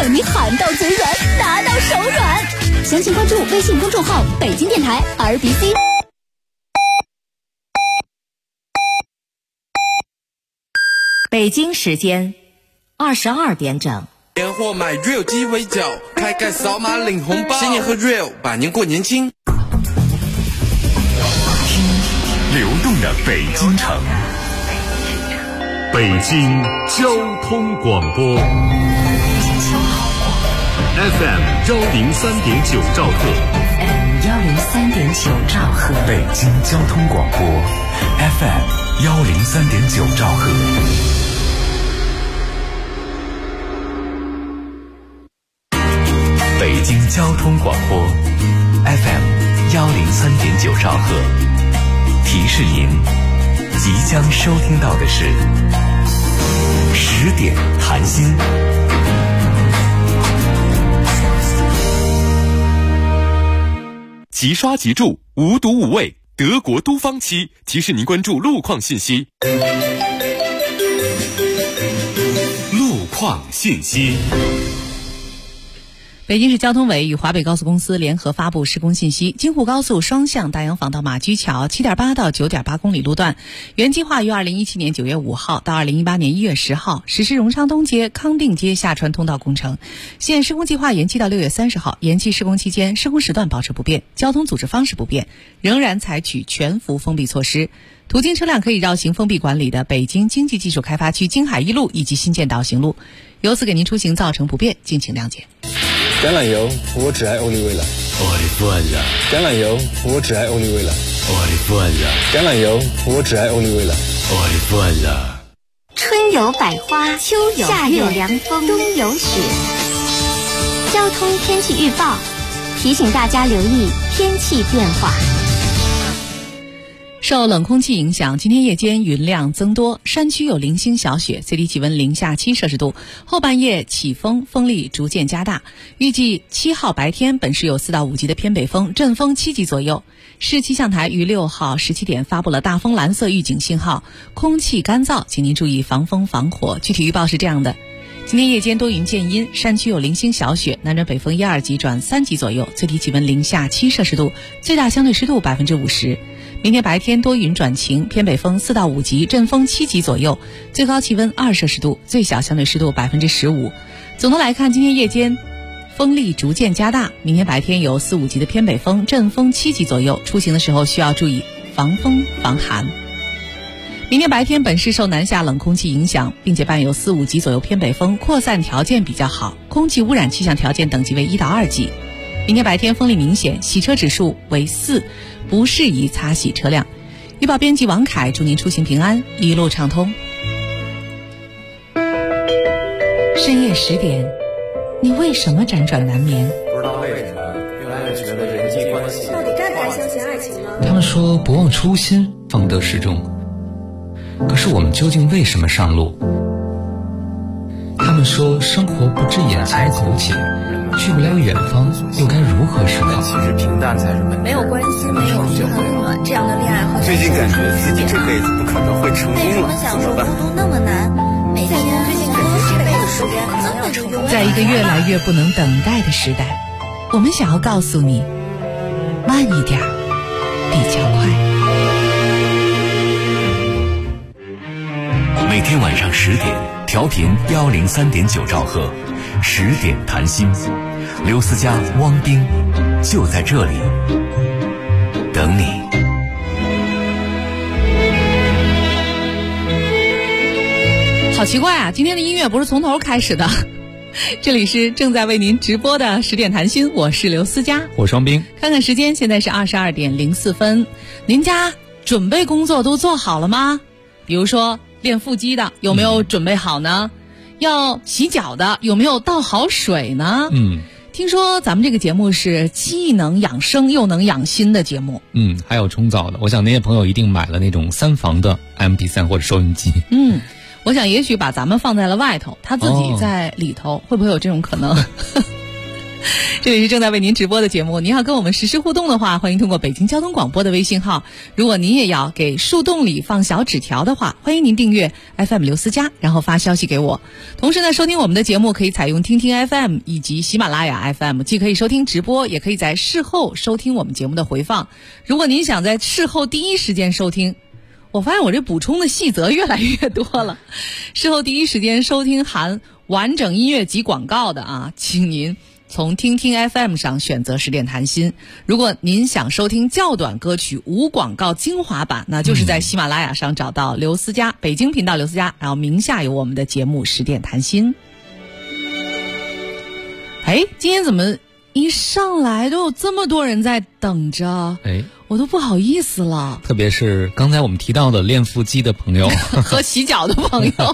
让你喊到嘴软，拿到手软。详情关注微信公众号北京电台 RBC。 北京时间22点整。 年货买 Real 鸡尾酒，开盖扫码领红包，新年喝 Real， 百年过年轻。 听流动的北京城，北京交通广播 FM 103.9兆赫， 103.9兆赫， 北京交通广播 FM 103.9兆赫。北京交通广播 FM 103.9兆赫，提示您即将收听到的是10点谈心。 即刷即住，无毒无味，德国都芳漆提示您关注路况信息。路况信息。 北京市交通委与华北高速公司联合发布施工信息：京沪高速双向大洋坊到马驹桥 7.8 到 9.8 公里路段，原计划于2017年9月5号到2018年1月10号实施荣昌东街、康定街下穿通道工程，现施工计划延期到6月30号。延期施工期间，施工时段保持不变，交通组织方式不变，仍然采取全幅封闭措施。途经车辆可以绕行封闭管理的北京经济技术开发区京海一路以及新建岛行路，由此给您出行造成不便，敬请谅解。 橄榄油，我只爱欧丽薇了。 我的饭了。 橄榄油，我只爱欧丽薇了。 我的饭了。 橄榄油，我只爱欧丽薇了。 我的饭了。 春有百花，秋有夏有凉风，冬有雪。交通天气预报提醒大家留意天气变化。 受冷空气影响，今天夜间云量增多，山区有零星小雪，最低气温零下7摄氏度。后半夜起风，风力逐渐加大。预计7号白天本市有4到5级的偏北风，阵风7级左右。市气象台于6号17点发布了大风蓝色预警信号，空气干燥，请您注意防风防火。具体预报是这样的：今天夜间多云见阴，山区有零星小雪，南转北风1、2级转3级左右，最低气温零下7摄氏度，最大相对湿度50%。明天白天多云转晴，偏北风4到5级，阵风7级左右，最高气温2摄氏度，最小相对湿度15%。总的来看，今天夜间风力逐渐加大，明天白天有4、5级的偏北风，阵风7级左右，出行的时候需要注意防风防寒。明天白天本市受南下冷空气影响，并且伴有4、5级左右偏北风，扩散条件比较好，空气污染气象条件等级为1到2级。明天白天风力明显，洗车指数为4，不适宜擦洗车辆。预报编辑王凯，祝您出行平安，一路畅通。深夜10点，你为什么辗转难眠？ 不知道为什么越来越觉得人际关系到底该不该相信爱情呢？ 他们说不忘初心，方得始终。可是我们究竟为什么上路？他们说生活不止眼前苟且，去不了远方，又该如何是好？ 其实平淡才是本质。 没有关系，没有温暖，这样的恋爱和最近感觉自己这辈子不可能会成功了，怎么办？ 孤独那么难，每天最近感觉这辈子时间可能要成功。 在一个越来越不能等待的时代，我们想要告诉你，慢一点比较快。 每天晚上10点，调频103.9兆赫，10点谈心，刘思佳、汪冰就在这里等你。 好奇怪啊，今天的音乐不是从头开始的。这里是正在为您直播的10点谈心，我是刘思佳， 我双冰。 看看时间，现在是22点04分。您家准备工作都做好了吗？比如说练腹肌的有没有准备好呢？要洗脚的有没有倒好水呢？听说咱们这个节目是既能养生又能养心的节目。 还有冲澡的，我想那些朋友一定买了那种3房的 MP3 或者收音机。 我想也许把咱们放在了外头，他自己在里头，会不会有这种可能？ 这里是正在为您直播的节目，您要跟我们实时互动的话，欢迎通过北京交通广播的微信号。如果您也要给树洞里放小纸条的话，欢迎您订阅 FM 刘思佳，然后发消息给我。同时呢，收听我们的节目可以采用听听 FM 以及喜马拉雅 FM， 既可以收听直播，也可以在事后收听我们节目的回放。如果您想在事后第一时间收听，我发现我这补充的细则越来越多了。事后第一时间收听含完整音乐及广告的啊，请您从听听 FM 上选择10点谈心。如果您想收听较短歌曲无广告精华版，那就是在喜马拉雅上找到刘思佳，北京频道刘思佳，然后名下有我们的节目10点谈心。哎，今天怎么一上来都有这么多人在等着？哎，我都不好意思了。 特别是刚才我们提到的练腹肌的朋友和洗脚的朋友。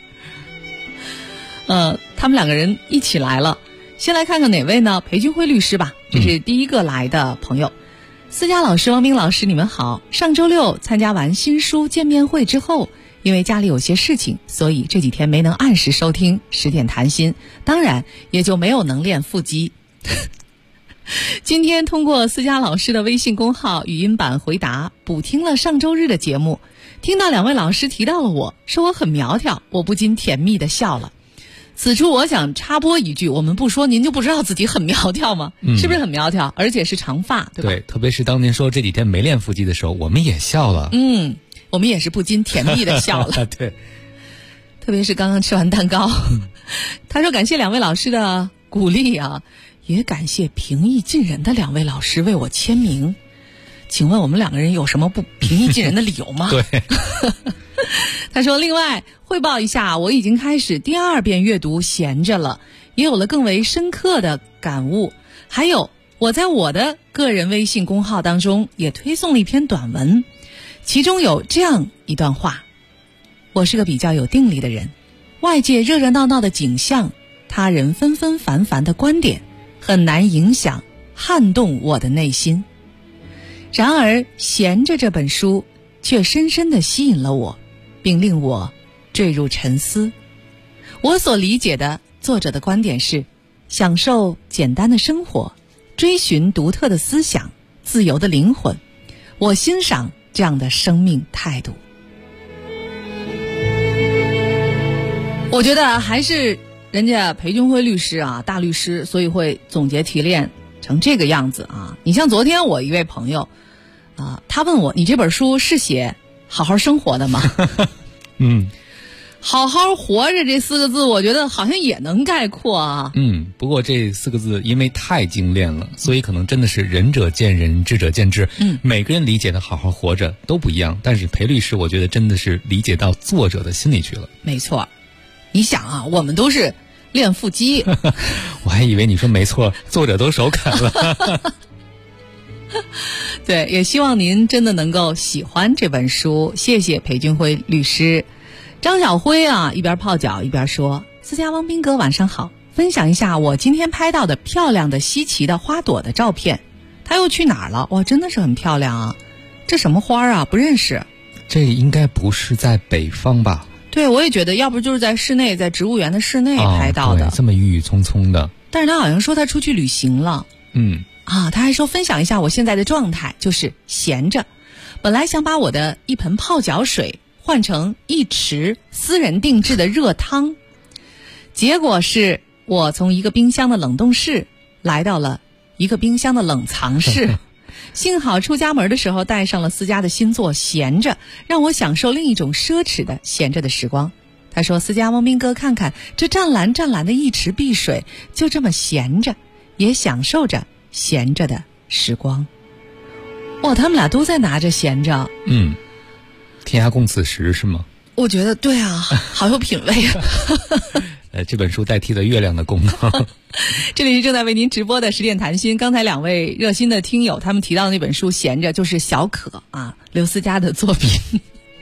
他们两个人一起来了。先来看看哪位呢？裴军辉律师吧，这是第一个来的朋友。思佳老师、王斌老师，你们好。上周六参加完新书见面会之后，因为家里有些事情，所以这几天没能按时收听10点谈心，当然也就没有能练腹肌。今天通过思佳老师的微信公号语音版回答，补听了上周日的节目，听到两位老师提到了我，说我很苗条，我不禁甜蜜地笑了。此处我想插播一句，我们不说您就不知道自己很苗条吗？是不是很苗条？而且是长发，对吧？ 对，特别是当您说这几天没练腹肌的时候，我们也笑了。 我们也是不禁甜蜜的笑了。 对， 特别是刚刚吃完蛋糕。他说感谢两位老师的鼓励啊，也感谢平易近人的两位老师为我签名。请问我们两个人有什么不平易近人的理由吗？ 对。 他说另外汇报一下，我已经开始第2遍阅读闲着了，也有了更为深刻的感悟。还有我在我的个人微信公号当中也推送了一篇短文，其中有这样一段话：我是个比较有定力的人，外界热热闹闹的景象，他人纷纷繁繁的观点很难影响撼动我的内心。然而闲着这本书却深深地吸引了我，并令我坠入沉思。我所理解的作者的观点是，享受简单的生活，追寻独特的思想，自由的灵魂。我欣赏这样的生命态度。我觉得还是人家裴军辉律师啊，大律师，所以会总结提炼成这个样子啊。你像昨天我一位朋友他问我，你这本书是写好好生活的吗？好好活着这4个字我觉得好像也能概括啊。 不过这4个字因为太精炼了，所以可能真的是仁者见仁，智者见智。每个人理解的好好活着都不一样，但是裴律师我觉得真的是理解到作者的心里去了。 没错，你想啊，我们都是练腹肌。 我还以为你说没错，作者都手砍了。 对，也希望您真的能够喜欢这本书。谢谢裴军辉律师。张小辉啊，一边泡脚一边说，思佳汪斌哥晚上好，分享一下我今天拍到的漂亮的稀奇的花朵的照片。他又去哪儿了？哇，真的是很漂亮啊。这什么花啊？不认识。 这应该不是在北方吧？ 对，我也觉得要不就是在室内，在植物园的室内拍到的。 对，这么郁郁葱葱的。 但是他好像说他出去旅行了。他还说分享一下我现在的状态，就是闲着。本来想把我的一盆泡脚水换成1池私人定制的热汤，结果是我从一个冰箱的冷冻室来到了一个冰箱的冷藏室。幸好出家门的时候带上了思佳的新作闲着，让我享受另一种奢侈的闲着的时光。他说，思佳汪斌哥，看看这湛蓝湛蓝的1池碧水，就这么闲着，也享受着闲着的时光。哇，他们俩都在拿着闲着。 天涯共此时是吗？ 我觉得对啊，好有品味啊。 这本书代替了月亮的功能。 这里是正在为您直播的10点谈心。刚才两位热心的听友他们提到的那本书闲着，就是小可啊，刘思佳的作品。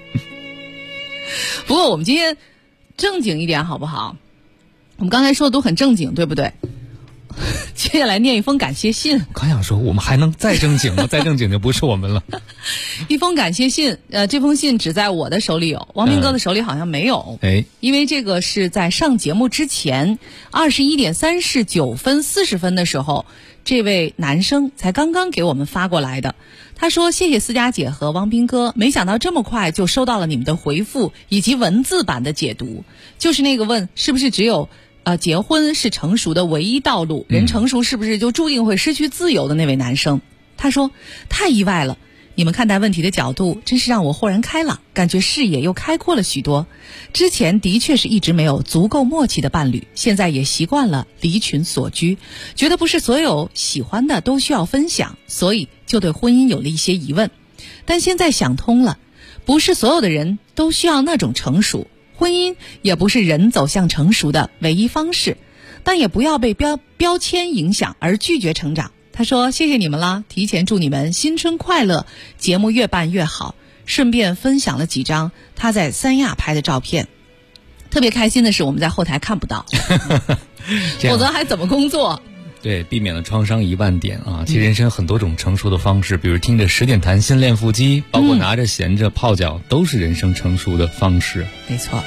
不过我们今天正经一点好不好？我们刚才说的都很正经，对不对？ 接下来念一封感谢信。 刚想说我们还能再正经吗？再正经就不是我们了。 一封感谢信，这封信只在我的手里有，王明哥的手里好像没有。因为这个是在上节目之前21点39分40分的时候，这位男生才刚刚给我们发过来的。他说谢谢思佳姐和王斌哥，没想到这么快就收到了你们的回复以及文字版的解读，就是那个问是不是只有结婚是成熟的唯一道路，人成熟是不是就注定会失去自由的那位男生。他说太意外了，你们看待问题的角度真是让我豁然开朗，感觉视野又开阔了许多。之前的确是一直没有足够默契的伴侣，现在也习惯了离群索居，觉得不是所有喜欢的都需要分享，所以就对婚姻有了一些疑问。但现在想通了，不是所有的人都需要那种成熟，婚姻也不是人走向成熟的唯一方式，但也不要被标签影响而拒绝成长。他说谢谢你们啦，提前祝你们新春快乐，节目越办越好，顺便分享了几张他在三亚拍的照片。特别开心的是我们在后台看不到否则还怎么工作。 对，避免了创伤10000点啊！其实人生很多种成熟的方式，比如听着10点谈心练腹肌，包括拿着闲着泡脚，都是人生成熟的方式。 没错。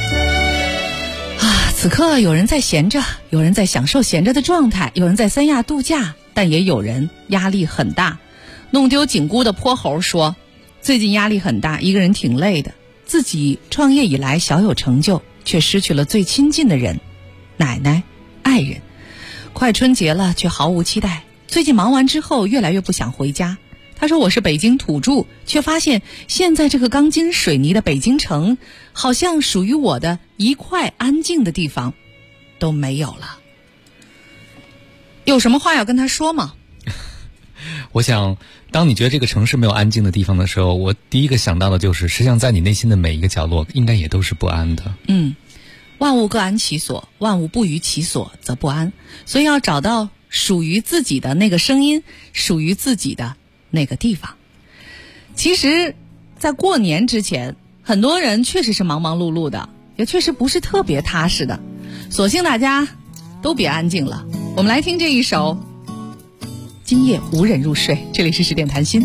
此刻有人在闲着，有人在享受闲着的状态，有人在三亚度假，但也有人压力很大。弄丢紧箍的泼猴说，最近压力很大，一个人挺累的，自己创业以来小有成就，却失去了最亲近的人，奶奶、爱人。快春节了，却毫无期待，最近忙完之后越来越不想回家。他说我是北京土著，却发现现在这个钢筋水泥的北京城，好像属于我的一块安静的地方都没有了。有什么话要跟他说吗？ 我想当你觉得这个城市没有安静的地方的时候，我第一个想到的就是实际上在你内心的每一个角落应该也都是不安的。 万物各安其所，万物不于其所则不安，所以要找到属于自己的那个声音，属于自己的那个地方。其实在过年之前，很多人确实是忙忙碌碌的，也确实不是特别踏实的，索性大家都别安静了。我们来听这一首今夜无人入睡，这里是10点谈心。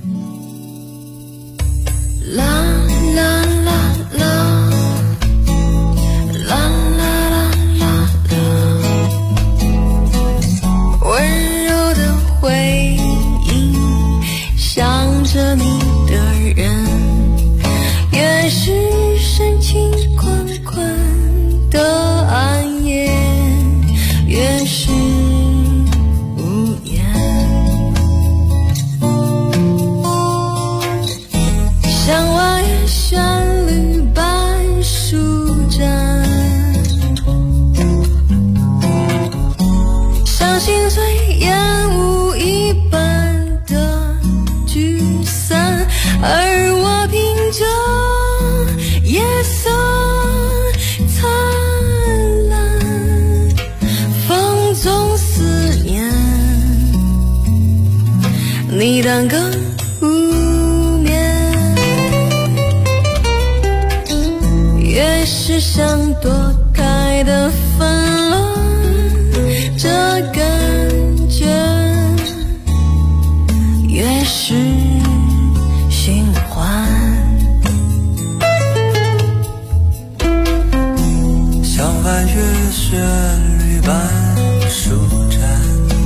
啦啦啦啦想着你的人，越是深情款款的暗夜，越是无言。向外旋律般舒展，相信最烟雾一般而我凭着夜色灿烂，放纵思念，你当个无眠，越是想躲开的纷乱，这感觉越是循环， 像翻越旋律般舒展，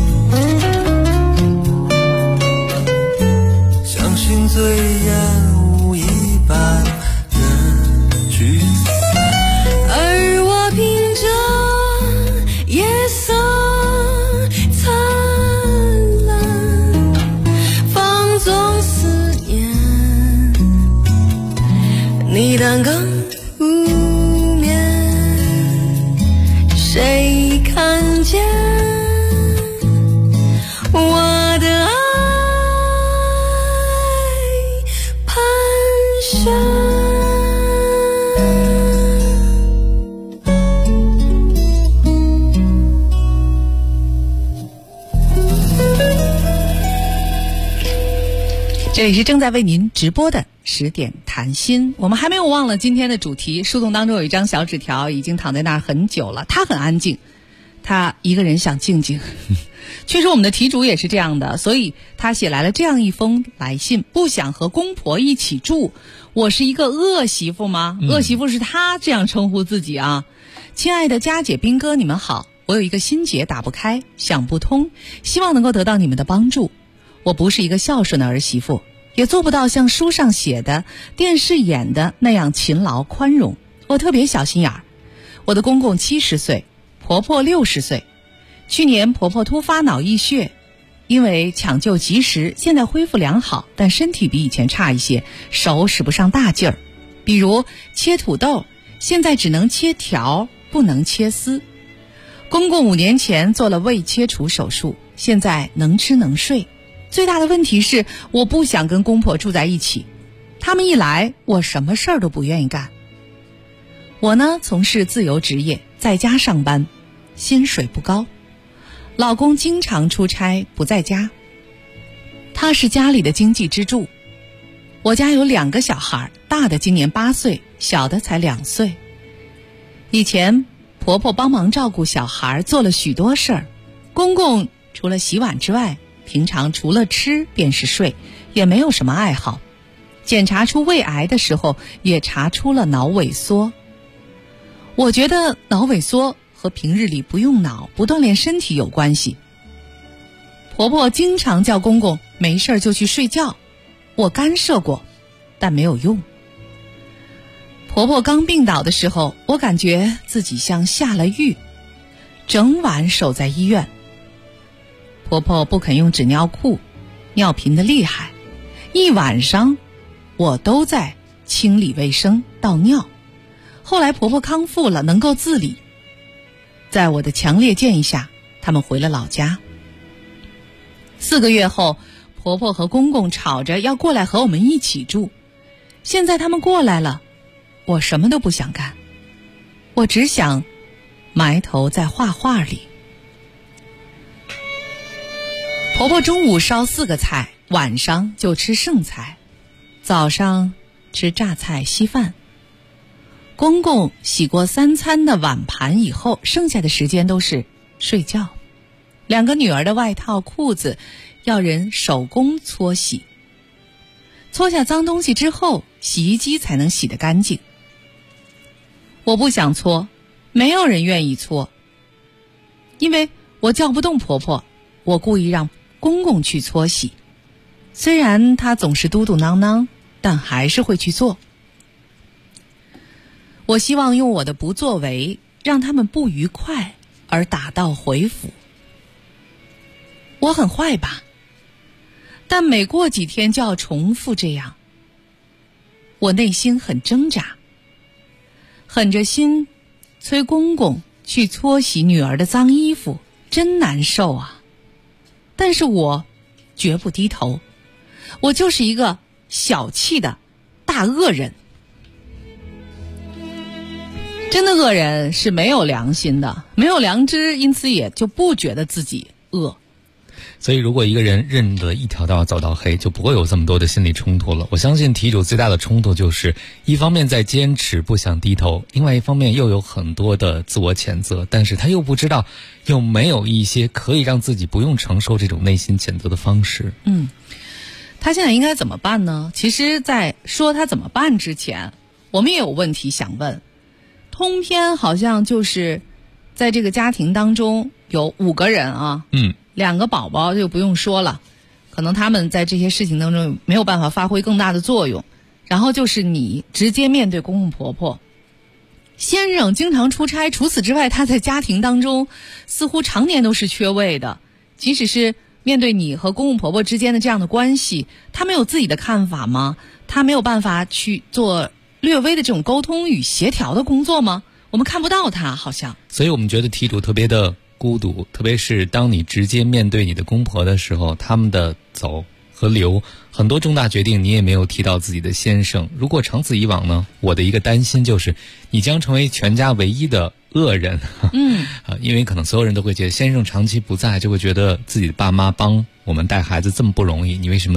相信醉烟雾一般的聚散， 而我凭着夜色灿烂，放纵思念，你当个无眠，谁看见我的爱盘旋。 这里是正在为您直播的10点谈心，我们还没有忘了今天的主题。树洞当中有一张小纸条，已经躺在那儿很久了，它很安静， 他一个人想静静。确实我们的题主也是这样的，所以他写来了这样一封来信，不想和公婆一起住。我是一个恶媳妇吗？恶媳妇是他这样称呼自己啊。亲爱的佳姐兵哥，你们好，我有一个心结打不开，想不通，希望能够得到你们的帮助。我不是一个孝顺的儿媳妇，也做不到像书上写的电视演的那样勤劳宽容。我特别小心眼儿。我的公公70岁，婆婆60岁。去年婆婆突发脑溢血，因为抢救及时，现在恢复良好，但身体比以前差一些，手使不上大劲儿。比如切土豆，现在只能切条，不能切丝。公公5年前做了胃切除手术，现在能吃能睡。最大的问题是，我不想跟公婆住在一起，他们一来，我什么事儿都不愿意干。我呢，从事自由职业，在家上班，薪水不高。老公经常出差不在家，他是家里的经济支柱。我家有2个小孩，大的今年8岁，小的才2岁。以前婆婆帮忙照顾小孩，做了许多事儿。公公除了洗碗之外，平常除了吃便是睡，也没有什么爱好。检查出胃癌的时候，也查出了脑萎缩。我觉得脑萎缩和平日里不用脑、不锻炼身体有关系。婆婆经常叫公公没事就去睡觉，我干涉过，但没有用。婆婆刚病倒的时候，我感觉自己像下了狱，整晚守在医院。婆婆不肯用纸尿裤，尿频的厉害，一晚上我都在清理卫生、倒尿。后来婆婆康复了，能够自理。在我的强烈建议下，他们回了老家。4个月后，婆婆和公公吵着要过来和我们一起住。现在他们过来了，我什么都不想干，我只想埋头在画画里。婆婆中午烧4个菜，晚上就吃剩菜，早上吃榨菜稀饭。公公洗过3餐的碗盘以后，剩下的时间都是睡觉。2个女儿的外套裤子要人手工搓洗，搓下脏东西之后，洗衣机才能洗得干净。我不想搓，没有人愿意搓，因为我叫不动婆婆，我故意让公公去搓洗。虽然他总是嘟嘟囔囔，但还是会去做。我希望用我的不作为让他们不愉快而打道回府。我很坏吧，但每过几天就要重复这样。我内心很挣扎，狠着心催公公去搓洗女儿的脏衣服，真难受啊。但是我绝不低头，我就是一个小气的大恶人。真的恶人是没有良心的，没有良知，因此也就不觉得自己恶。 所以如果一个人认得一条道走到黑，就不会有这么多的心理冲突了。我相信题主最大的冲突就是一方面在坚持不想低头，另外一方面又有很多的自我谴责，但是他又不知道有没有一些可以让自己不用承受这种内心谴责的方式。 他现在应该怎么办呢？其实在说他怎么办之前，我们也有问题想问。通篇好像就是在这个家庭当中有5个人啊，2个宝宝就不用说了，可能他们在这些事情当中没有办法发挥更大的作用。然后就是你直接面对公公婆婆。先生经常出差，除此之外他在家庭当中似乎常年都是缺位的。即使是面对你和公公婆婆之间的这样的关系，他没有自己的看法吗？他没有办法去做略微的这种沟通与协调的工作吗？我们看不到他，好像。 所以我们觉得题主特别的孤独，特别是当你直接面对你的公婆的时候，他们的走和留，很多重大决定你也没有提到自己的先生。如果长此以往呢，我的一个担心就是你将成为全家唯一的恶人。因为可能所有人都会觉得先生长期不在，就会觉得自己的爸妈帮我们带孩子这么不容易，你为什么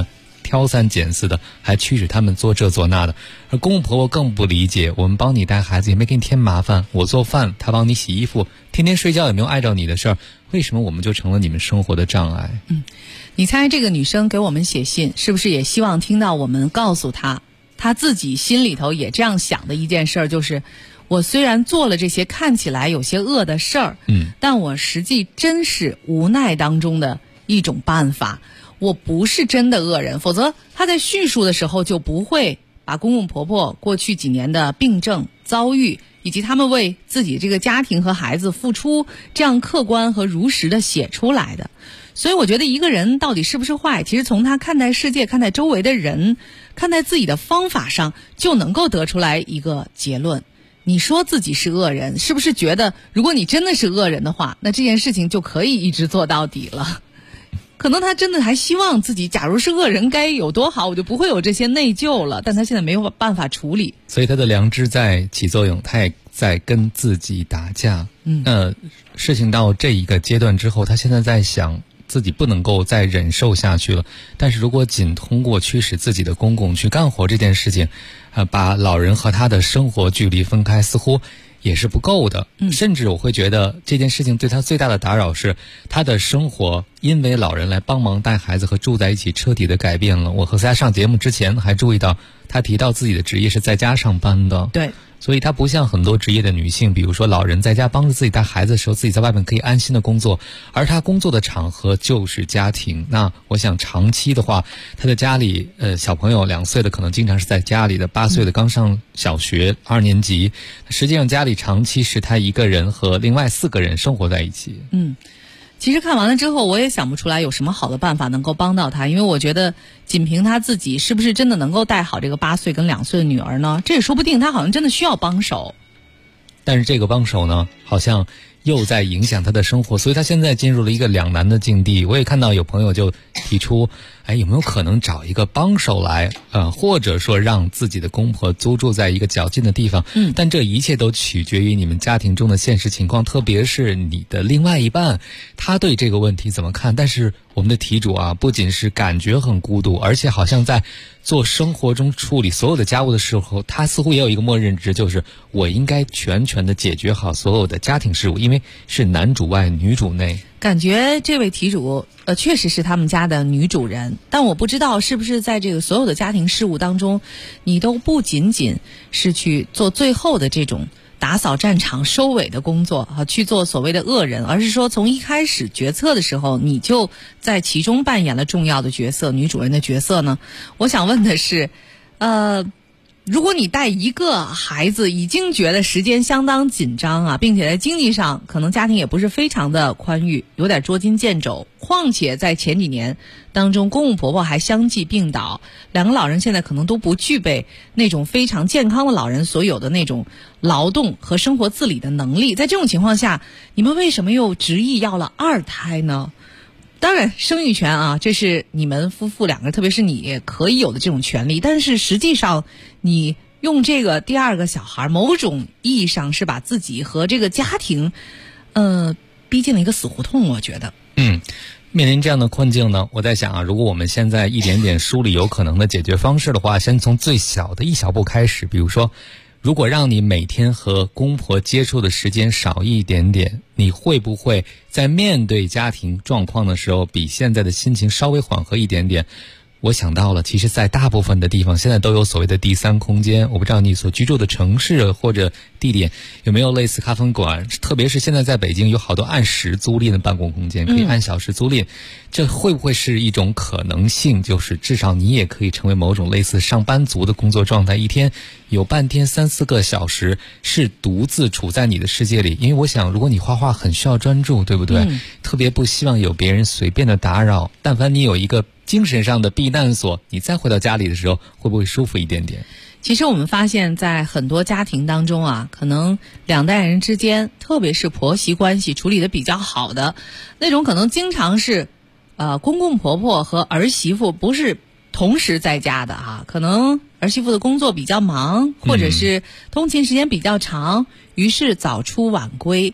挑三拣四的，还驱使他们做这做那的。而公公婆婆更不理解，我们帮你带孩子也没给你添麻烦，我做饭他帮你洗衣服，天天睡觉也没有碍着你的事儿，为什么我们就成了你们生活的障碍？ 你猜这个女生给我们写信是不是也希望听到我们告诉她自己心里头也这样想的一件事儿，就是我虽然做了这些看起来有些恶的事儿，但我实际真是无奈当中的一种办法，我不是真的恶人，否则她在叙述的时候就不会把公公婆婆过去几年的病症遭遇以及他们为自己这个家庭和孩子付出这样客观和如实的写出来的。所以我觉得一个人到底是不是坏，其实从他看待世界、看待周围的人、看待自己的方法上就能够得出来一个结论。你说自己是恶人，是不是觉得如果你真的是恶人的话，那这件事情就可以一直做到底了？可能他真的还希望自己假如是恶人该有多好，我就不会有这些内疚了，但他现在没有办法处理， 所以他的良知在起作用，他也在跟自己打架。事情到这一个阶段之后，他现在在想自己不能够再忍受下去了，但是如果仅通过驱使自己的公公去干活这件事情，把老人和他的生活距离分开，似乎也是不够的。甚至我会觉得这件事情对他最大的打扰是他的生活因为老人来帮忙带孩子和住在一起彻底的改变了。我和他上节目之前还注意到他提到自己的职业是在家上班的， 对， 所以她不像很多职业的女性，比如说老人在家帮着自己带孩子的时候，自己在外面可以安心的工作，而她工作的场合就是家庭。那我想长期的话，她的家里小朋友2岁的可能经常是在家里的，8岁的刚上小学2年级，实际上家里长期是她一个人和另外4个人生活在一起。 其实看完了之后，我也想不出来有什么好的办法能够帮到他，因为我觉得仅凭他自己是不是真的能够带好这个8岁跟2岁的女儿呢？这也说不定，他好像真的需要帮手。 但是这个帮手呢，好像又在影响他的生活，所以他现在进入了一个两难的境地。我也看到有朋友就提出，有没有可能找一个帮手来，或者说让自己的公婆租住在一个较近的地方。但这一切都取决于你们家庭中的现实情况，特别是你的另外一半，他对这个问题怎么看。但是我们的题主不仅是感觉很孤独，而且好像在做生活中处理所有的家务的时候，他似乎也有一个默认值，就是我应该全权的解决好所有的家庭事务，因为是男主外女主内。 感觉这位题主确实是他们家的女主人，但我不知道是不是在这个所有的家庭事务当中，你都不仅仅是去做最后的这种打扫战场收尾的工作去做所谓的恶人，而是说从一开始决策的时候，你就在其中扮演了重要的角色，女主人的角色呢？我想问的是，如果你带一个孩子已经觉得时间相当紧张并且在经济上可能家庭也不是非常的宽裕，有点捉襟见肘，况且在前几年当中公公婆婆还相继病倒，2个老人现在可能都不具备那种非常健康的老人所有的那种劳动和生活自理的能力。在这种情况下，你们为什么又执意要了2胎呢？当然生育权这是你们夫妇2个特别是你可以有的这种权利，但是实际上你用这个第2个小孩某种意义上是把自己和这个家庭逼进了一个死胡同，我觉得面临这样的困境呢，我在想如果我们现在一点点梳理有可能的解决方式的话，先从最小的一小步开始。比如说，如果让你每天和公婆接触的时间少一点点，你会不会在面对家庭状况的时候比现在的心情稍微缓和一点点？我想到了，其实在大部分的地方现在都有所谓的第3空间。我不知道你所居住的城市或者地点有没有类似咖啡馆，特别是现在在北京有好多按时租赁的办公空间，可以按小时租赁。这会不会是一种可能性，就是至少你也可以成为某种类似上班族的工作状态，一天有半天3-4个小时是独自处在你的世界里。因为我想如果你画画很需要专注，对不对？特别不希望有别人随便的打扰，但凡你有一个精神上的避难所，你再回到家里的时候会不会舒服一点点？ 其实我们发现在很多家庭当中可能2代人之间，特别是婆媳关系处理的比较好的那种，可能经常是公公婆婆和儿媳妇不是同时在家的可能儿媳妇的工作比较忙，或者是通勤时间比较长，于是早出晚归，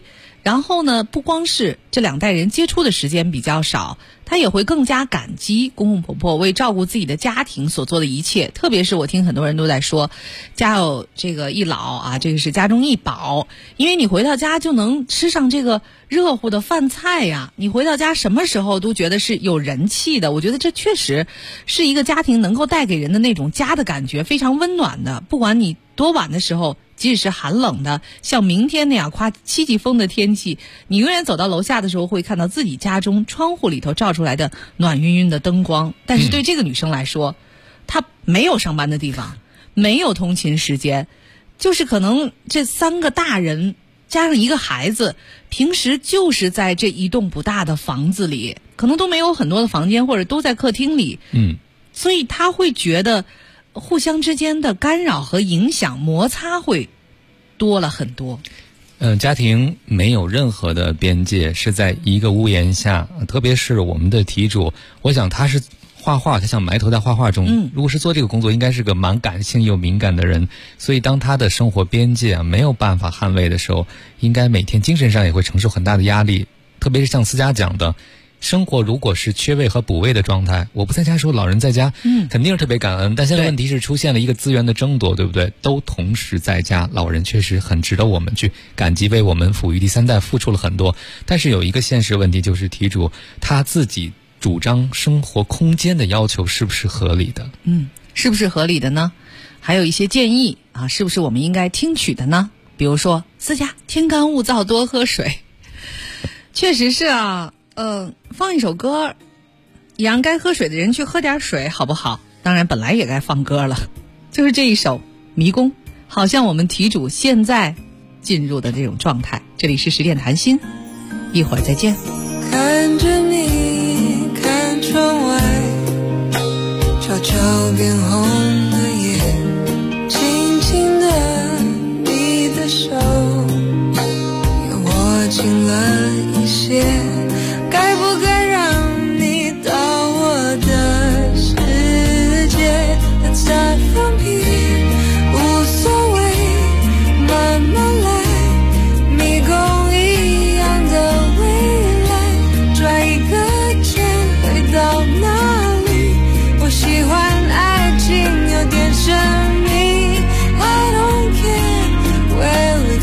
然后呢，不光是这2代人接触的时间比较少，他也会更加感激公公婆婆为照顾自己的家庭所做的一切。特别是我听很多人都在说，家有这个一老啊，这个是家中一宝，因为你回到家就能吃上这个热乎的饭菜呀，你回到家什么时候都觉得是有人气的。我觉得这确实是一个家庭能够带给人的那种家的感觉，非常温暖的。不管你多晚的时候，即使是寒冷的像明天那样刮7级风的天气，你永远走到楼下的时候会看到自己家中窗户里头照出来的暖晕晕的灯光。但是对这个女生来说，她没有上班的地方，没有通勤时间，就是可能这3个大人加上1个孩子，平时就是在这一栋不大的房子里，可能都没有很多的房间，或者都在客厅里。所以她会觉得互相之间的干扰和影响摩擦会多了很多。 家庭没有任何的边界，是在一个屋檐下。特别是我们的题主，我想他是画画，他想埋头在画画中。如果是做这个工作，应该是个蛮感性又敏感的人。所以当他的生活边界没有办法捍卫的时候，应该每天精神上也会承受很大的压力。特别是像思佳讲的，生活如果是缺位和补位的状态，我不在家的时候，老人在家，肯定是特别感恩。但现在问题是出现了一个资源的争夺，对不对？都同时在家，老人确实很值得我们去感激，为我们抚育第3代付出了很多。但是有一个现实问题，就是题主他自己主张生活空间的要求是不是合理的？ 是不是合理的呢？还有一些建议啊，是不是我们应该听取的呢？比如说，思佳，天干物燥，多喝水。确实是啊。放一首歌，也让该喝水的人去喝点水，好不好？当然，本来也该放歌了，就是这一首《迷宫》，好像我们题主现在进入的这种状态。这里是10点谈心，一会儿再见。 看着你，看窗外，悄悄变红了眼，轻轻的，你的手也握紧了一些。该不该让你到我的世界 Let's start from here 无所谓慢慢来迷宫一样的未来转一个圈回到哪里我喜欢爱情有点神秘 I don't care where we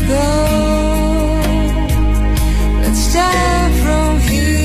go Let's start from here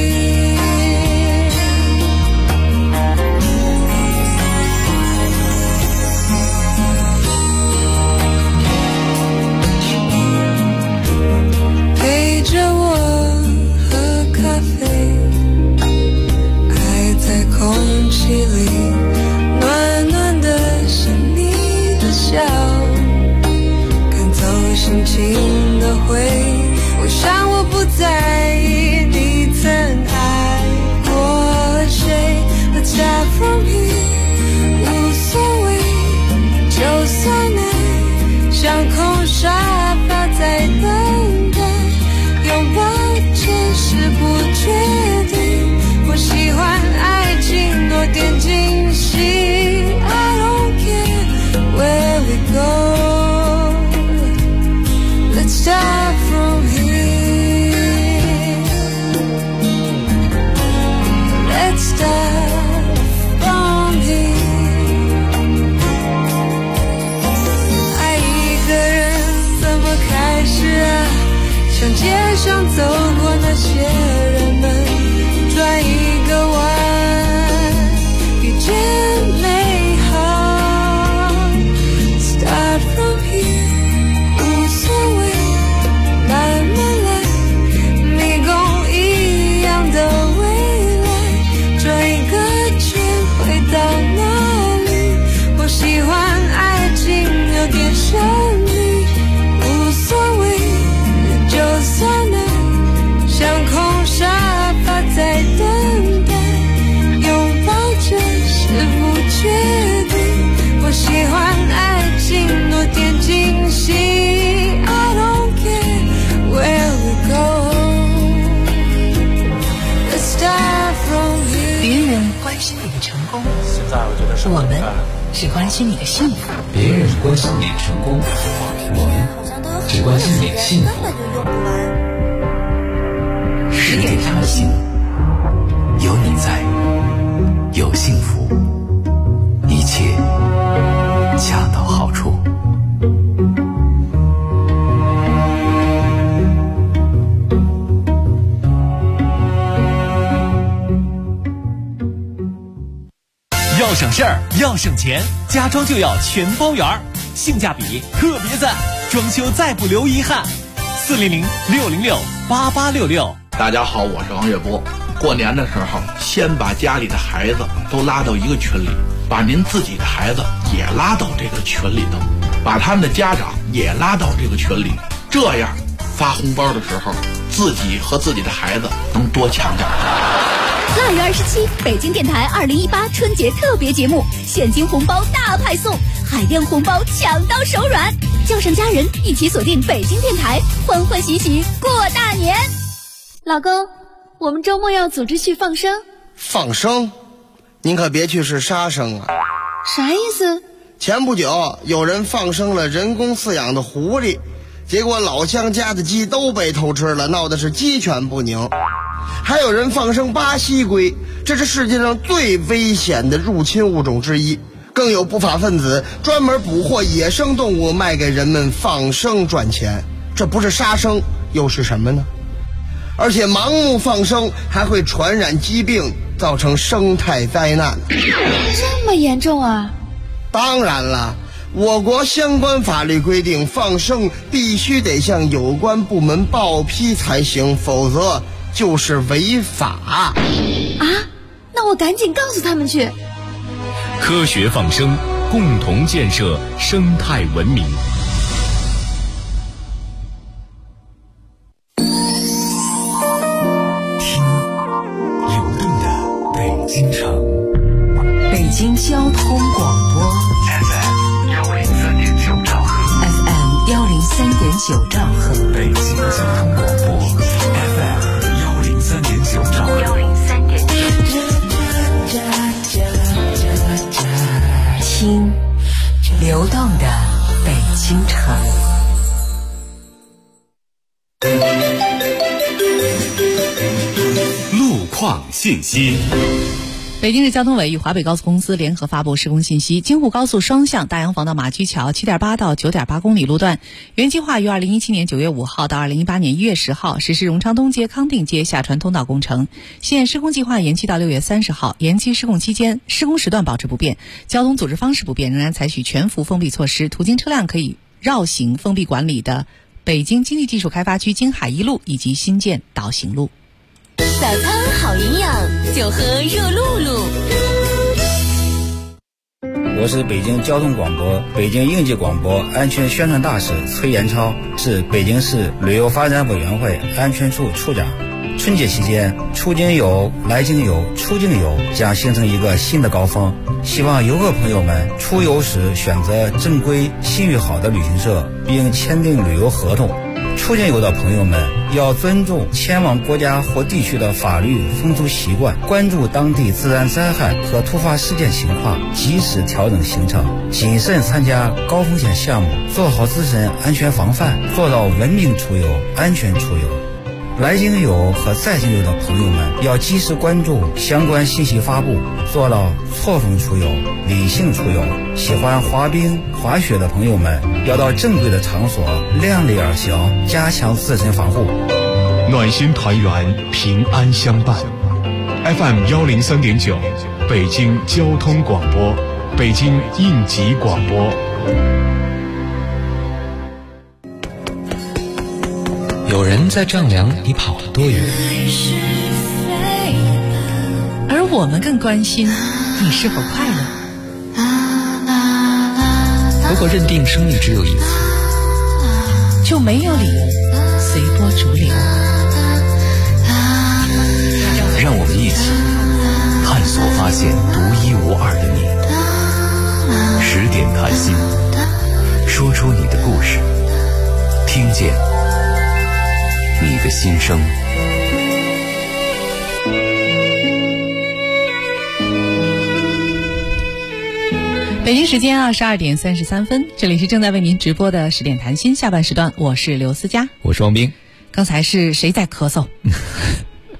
暖暖的是你的笑赶走心情的灰我想我不在意你曾爱过谁 Let's start from here 无所谓就算爱像空沙发在等待拥抱前世不确定我喜欢爱情多点惊喜 I don't care where we go Let's start from here Let's start from here 爱一个人怎么开始啊像街上走过那些人们转一个弯遇见美好 Start from here 无所谓慢慢来迷宫一样的未来转一个圈回到哪里我喜欢爱情有点神秘无所谓就算爱像空沙发在等待拥抱着是不确定我喜欢爱情多点惊喜 I don't care where we go Let's start from here 别人关心你的成功我们只关心你的幸福别人关心你的成功我们只关心你的幸福 10点谈心，有你在，有幸福，一切恰到好处。 要省事儿，要省钱，家装就要全包圆儿，性价比特别赞，装修再不留遗憾。400-606-8866。 大家好，我是王月波。过年的时候，先把家里的孩子都拉到一个群里，把您自己的孩子也拉到这个群里头，把他们的家长也拉到这个群里，这样发红包的时候，自己和自己的孩子能多抢点。 2月27，北京电台2018春节特别节目，现金红包大派送，海量红包抢到手软，叫上家人一起锁定北京电台，欢欢喜喜过大年。 老公，我们周末要组织去放生。 放生？您可别去是杀生啊！ 啥意思？ 前不久有人放生了人工饲养的狐狸，结果老乡家的鸡都被偷吃了，闹的是鸡犬不宁。还有人放生巴西龟，这是世界上最危险的入侵物种之一。更有不法分子专门捕获野生动物卖给人们放生赚钱，这不是杀生又是什么呢？而且盲目放生还会传染疾病，造成生态灾难。 这么严重啊？ 当然了，我国相关法律规定，放生必须得向有关部门报批才行，否则就是违法啊！ 那我赶紧告诉他们去。 科学放生，共同建设生态文明。 听流动的北京城， 北京交通广播 FM 103.9兆赫 FM 103.9兆赫， 北京交通广播 FM 103.9兆赫听流动的北京城。 路况信息。 北京市交通委与华北高速公司联合发布施工信息：京沪高速双向大洋房到马驹桥 7.8 到 9.8 公里路段，原计划于2017年9月5号到2018年1月10号实施荣昌东街、康定街下穿通道工程，现施工计划延期到6月30号。延期施工期间，施工时段保持不变，交通组织方式不变，仍然采取全幅封闭措施，途经车辆可以绕行封闭管理的北京经济技术开发区京海一路以及新建岛行路。 早餐好营养，就喝热露露。 我是北京交通广播、北京应急广播安全宣传大使崔延超，是北京市旅游发展委员会安全处处长。春节期间，出京游、来京游、出境游将形成一个新的高峰，希望游客朋友们出游时选择正规、信誉好的旅行社，并签订旅游合同。出境游的朋友们要尊重前往国家或地区的法律风俗习惯，关注当地自然灾害和突发事件情况，及时调整行程，谨慎参加高风险项目，做好自身安全防范，做到文明出游、安全出游。来京游和在京游的朋友们要及时关注相关信息发布，做到错峰出游、理性出游。喜欢滑冰、滑雪的朋友们要到正规的场所，量力而行，加强自身防护。 暖心团圆，平安相伴。FM 103.9，北京交通广播，北京应急广播。 有人在丈量你跑了多远， 而我们更关心你是否快乐。 如果认定生命只有一次， 就没有理由随波逐流。 让我们一起探索发现独一无二的你。10点谈心，说出你的故事，听见你的心声。 北京时间22点33分，这里是正在为您直播的10点谈心下半时段，我是刘思佳， 我是王斌。 刚才是谁在咳嗽？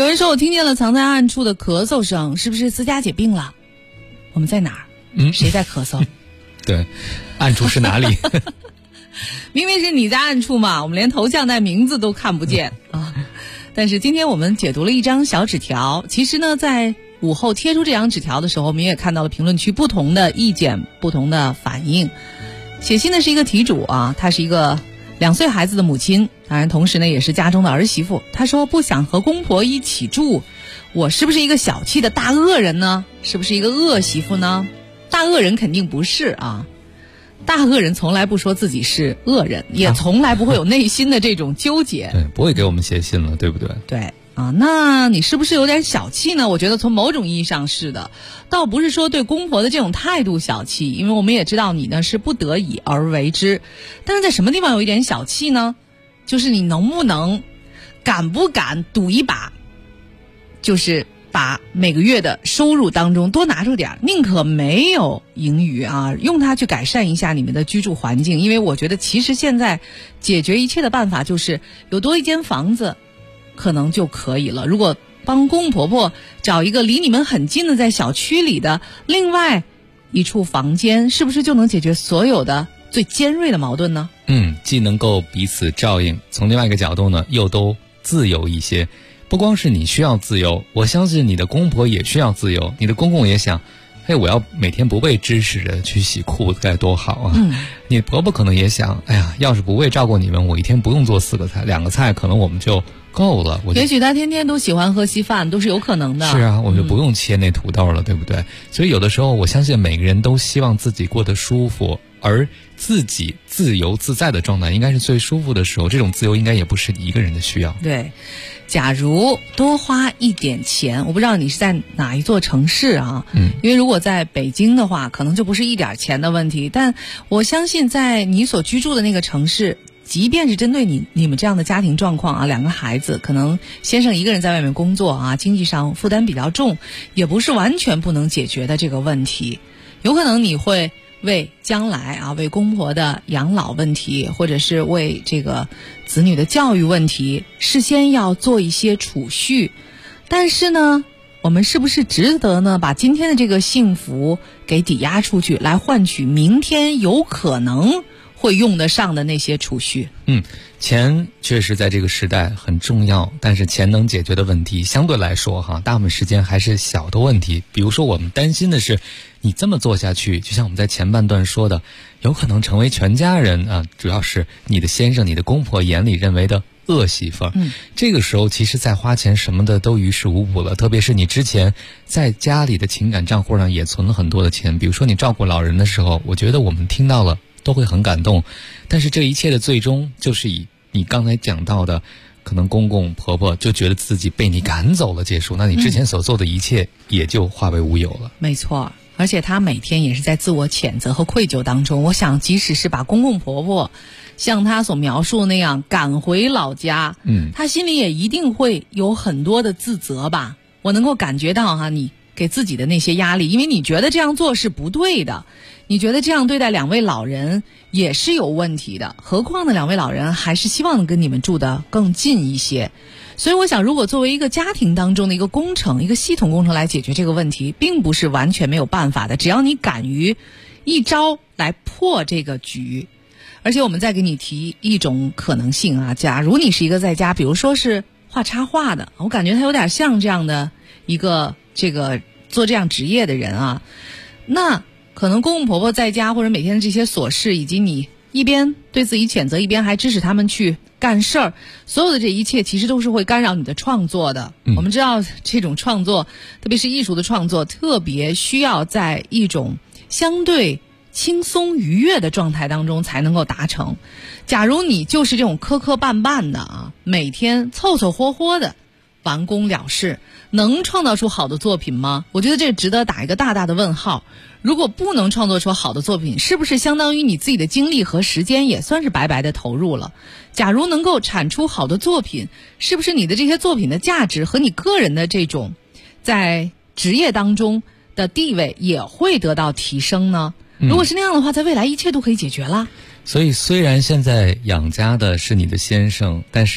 有人说我听见了藏在暗处的咳嗽声，是不是思佳姐病了？我们在哪儿？谁在咳嗽？ 对，暗处是哪里？ 明明是你在暗处嘛，我们连头像带名字都看不见啊。但是今天我们解读了一张小纸条，其实呢，在午后贴出这张纸条的时候，我们也看到了评论区不同的意见、不同的反应。写信的是一个题主啊，她是一个2岁孩子的母亲，当然同时呢也是家中的儿媳妇。她说不想和公婆一起住，我是不是一个小气的大恶人呢？是不是一个恶媳妇呢？大恶人肯定不是啊，大恶人从来不说自己是恶人，也从来不会有内心的这种纠结。 对，不会给我们写信了，对不对？ 对啊，那你是不是有点小气呢？我觉得从某种意义上是的，倒不是说对公婆的这种态度小气，因为我们也知道你呢是不得已而为之。但是在什么地方有一点小气呢？就是你能不能敢不敢赌一把，就是把每个月的收入当中多拿出点，宁可没有盈余啊，用它去改善一下你们的居住环境。因为我觉得其实现在解决一切的办法就是有多一间房子可能就可以了。如果帮公公婆婆找一个离你们很近的在小区里的另外一处房间，是不是就能解决所有的最尖锐的矛盾呢？ 既能够彼此照应，从另外一个角度呢又都自由一些。不光是你需要自由，我相信你的公婆也需要自由，你的公公也想我要每天不被指使着去洗裤子该多好啊。你婆婆可能也想，要是不为照顾你们，我一天不用做4个菜2个菜可能我们就够了。 也许他天天都喜欢喝稀饭，都是有可能的。 是啊，我们就不用切那土豆了，对不对？所以有的时候我相信每个人都希望自己过得舒服，而自己自由自在的状态应该是最舒服的时候，这种自由应该也不是你一个人的需要。 对，假如多花一点钱，我不知道你是在哪一座城市啊？因为如果在北京的话，可能就不是一点钱的问题，但我相信在你所居住的那个城市，即便是针对你们这样的家庭状况啊，2个孩子，可能先生一个人在外面工作啊，经济上负担比较重，也不是完全不能解决的这个问题。有可能你会为将来啊，为公婆的养老问题，或者是为这个子女的教育问题，事先要做一些储蓄。但是呢，我们是不是值得呢，把今天的这个幸福给抵押出去，来换取明天有可能会用得上的那些储蓄？ 钱确实在这个时代很重要，但是钱能解决的问题相对来说大部分时间还是小的问题。比如说我们担心的是，你这么做下去，就像我们在前半段说的，有可能成为全家人主要是你的先生你的公婆眼里认为的恶媳妇。这个时候其实再花钱什么的都于事无补了，特别是你之前在家里的情感账户上也存了很多的钱，比如说你照顾老人的时候，我觉得我们听到了都会很感动。但是这一切的最终就是以你刚才讲到的，可能公公婆婆就觉得自己被你赶走了结束，那你之前所做的一切也就化为乌有了。 没错，而且他每天也是在自我谴责和愧疚当中。我想即使是把公公婆婆像他所描述的那样赶回老家，他心里也一定会有很多的自责吧。我能够感觉到你给自己的那些压力，因为你觉得这样做是不对的，你觉得这样对待2位老人也是有问题的，何况呢2位老人还是希望跟你们住得更近一些。所以我想，如果作为一个家庭当中的一个工程，一个系统工程来解决这个问题，并不是完全没有办法的，只要你敢于一招来破这个局。而且我们再给你提一种可能性假如你是一个在家比如说是画插画的，我感觉他有点像这样的一个做这样职业的人那可能公公婆婆在家或者每天的这些琐事，以及你一边对自己谴责，一边还支持他们去干事儿，所有的这一切其实都是会干扰你的创作的。我们知道这种创作，特别是艺术的创作，特别需要在一种相对轻松愉悦的状态当中才能够达成。假如你就是这种磕磕绊绊的每天凑凑合合的完工了事，能创造出好的作品吗？我觉得这值得打一个大大的问号。如果不能创作出好的作品，是不是相当于你自己的精力和时间也算是白白的投入了？假如能够产出好的作品，是不是你的这些作品的价值和你个人的这种在职业当中的地位也会得到提升呢？如果是那样的话，在未来一切都可以解决了。 所以虽然现在养家的是你的先生，但是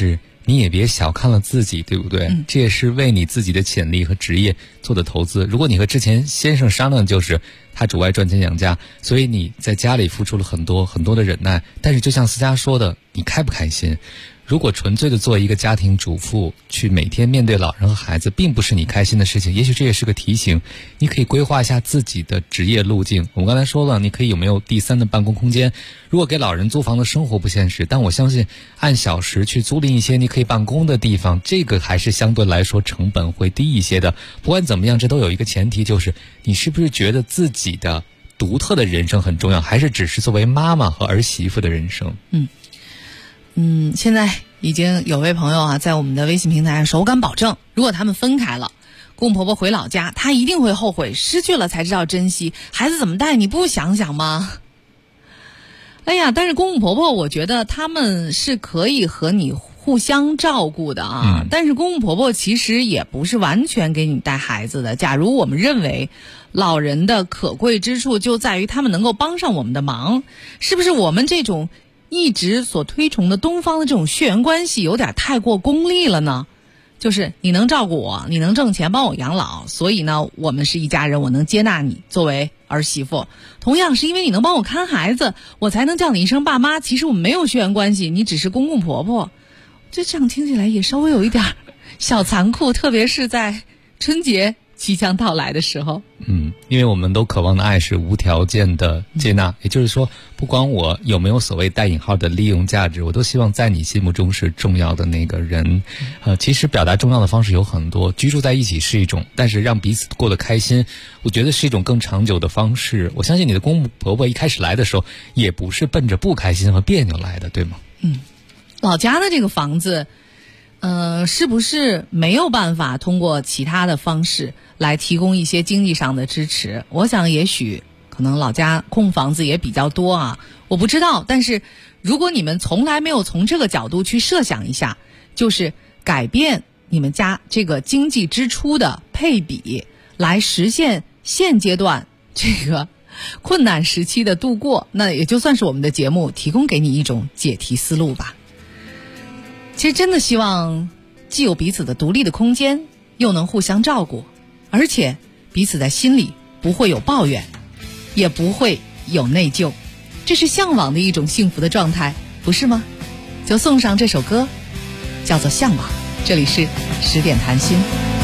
你也别小看了自己，对不对？这也是为你自己的潜力和职业做的投资。如果你和之前先生商量，就是他主外赚钱养家，所以你在家里付出了很多很多的忍耐，但是就像思佳说的，你开不开心？如果纯粹的做一个家庭主妇，去每天面对老人和孩子，并不是你开心的事情，也许这也是个提醒，你可以规划一下自己的职业路径。我们刚才说了，你可以有没有第三的办公空间，如果给老人租房的生活不现实，但我相信按小时去租赁一些你可以办公的地方，这个还是相对来说成本会低一些的。不管怎么样，这都有一个前提，就是你是不是觉得自己的独特的人生很重要，还是只是作为妈妈和儿媳妇的人生？ 现在已经有位朋友啊，在我们的微信平台上说，我敢保证，如果他们分开了，公公婆婆回老家，他一定会后悔，失去了才知道珍惜，孩子怎么带你不想想吗？哎呀，但是公公婆婆我觉得他们是可以和你互相照顾的啊，但是公公婆婆其实也不是完全给你带孩子的。假如我们认为老人的可贵之处就在于他们能够帮上我们的忙，是不是我们这种一直所推崇的东方的这种血缘关系有点太过功利了呢？就是你能照顾我，你能挣钱帮我养老，所以呢我们是一家人，我能接纳你作为儿媳妇。同样是因为你能帮我看孩子，我才能叫你一声爸妈，其实我们没有血缘关系，你只是公公婆婆。这样听起来也稍微有一点小残酷，特别是在春节即将到来的时候。 因为我们都渴望的爱是无条件的接纳，也就是说不管我有没有所谓带引号的利用价值，我都希望在你心目中是重要的那个人。其实表达重要的方式有很多，居住在一起是一种，但是让彼此过得开心，我觉得是一种更长久的方式。我相信你的公公婆婆一开始来的时候也不是奔着不开心和别扭来的，对吗？ 老家的这个房子是不是没有办法通过其他的方式来提供一些经济上的支持？我想也许可能老家空房子也比较多啊，我不知道。但是如果你们从来没有从这个角度去设想一下，就是改变你们家这个经济支出的配比，来实现现阶段这个困难时期的度过，那也就算是我们的节目提供给你一种解题思路吧。其实真的希望既有彼此的独立的空间，又能互相照顾，而且彼此在心里不会有抱怨，也不会有内疚，这是向往的一种幸福的状态，不是吗？就送上这首歌，叫做《向往》。这里是10点谈心。